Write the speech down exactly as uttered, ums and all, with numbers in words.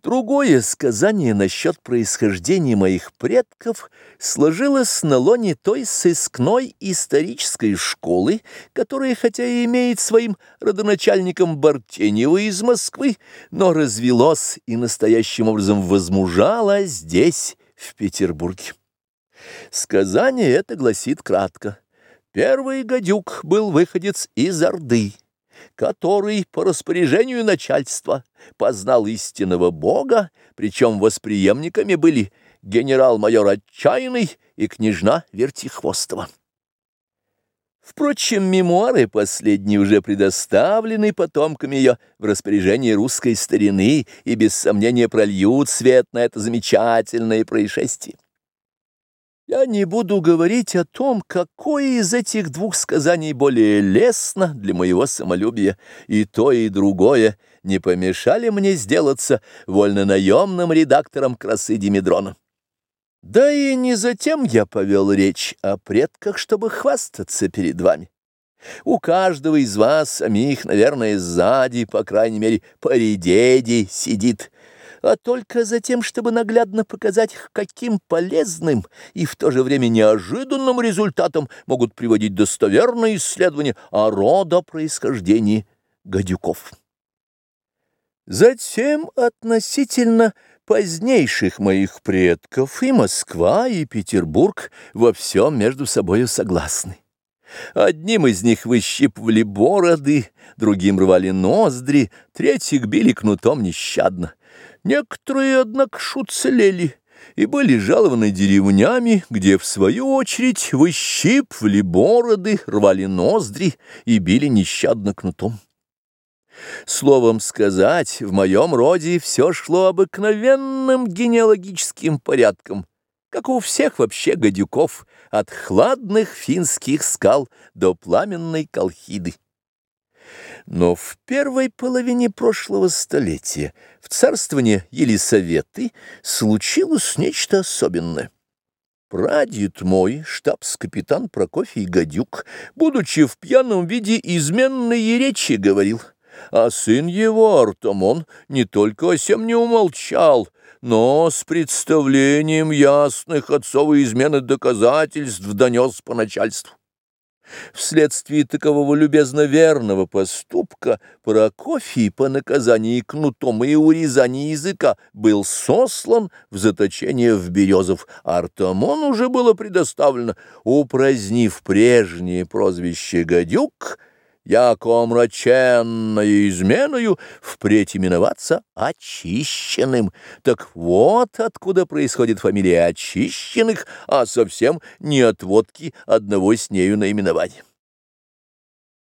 Другое сказание насчет происхождения моих предков сложилось на лоне той сыскной исторической школы, которая, хотя и имеет своим родоначальником Бартенева из Москвы, но развелось и настоящим образом возмужало здесь, в Петербурге. Сказание это гласит кратко. Первый гадюк был выходец из Орды, который по распоряжению начальства познал истинного Бога, причем восприемниками были генерал-майор Отчаянный и княжна Вертихвостова. Впрочем, мемуары последние уже предоставлены потомками ее в распоряжение русской старины и без сомнения прольют свет на это замечательное происшествие. Я не буду говорить о том, какое из этих двух сказаний более лестно для моего самолюбия, и то, и другое не помешали мне сделаться вольнонаемным редактором «Красы Димедрона». Да и не затем я повел речь о предках, чтобы хвастаться перед вами. У каждого из вас самих, наверное, сзади, по крайней мере, поредеди сидит, а только за тем, чтобы наглядно показать, каким полезным и в то же время неожиданным результатом могут приводить достоверные исследования о родопроисхождении гадюков. Затем относительно позднейших моих предков и Москва, и Петербург во всем между собою согласны. Одним из них выщипывали бороды, другим рвали ноздри, третьих били кнутом нещадно. Некоторые, однако, уцелели и были жалованы деревнями, где, в свою очередь, выщипывали бороды, рвали ноздри и били нещадно кнутом. Словом сказать, в моем роде все шло обыкновенным генеалогическим порядком, как у всех вообще гадюков, от хладных финских скал до пламенной Колхиды. Но в первой половине прошлого столетия в царствовании Елисаветы случилось нечто особенное. Прадед мой, штабс-капитан Прокофий Гадюк, будучи в пьяном виде, изменные речи говорил, а сын его, Артамон, не только о сем не умолчал, но с представлением ясных отцовой измены доказательств донес по начальству. Вследствие такового любезно верного поступка Прокофий по наказании кнутом и урезании языка был сослан в заточение в Березов, а Артамону уже было предоставлено, упразднив прежнее прозвище Гадюк, яко омраченною изменою впредь именоваться Очищенным. Так вот откуда происходит фамилия Очищенных, а совсем не от водки одного с нею наименования.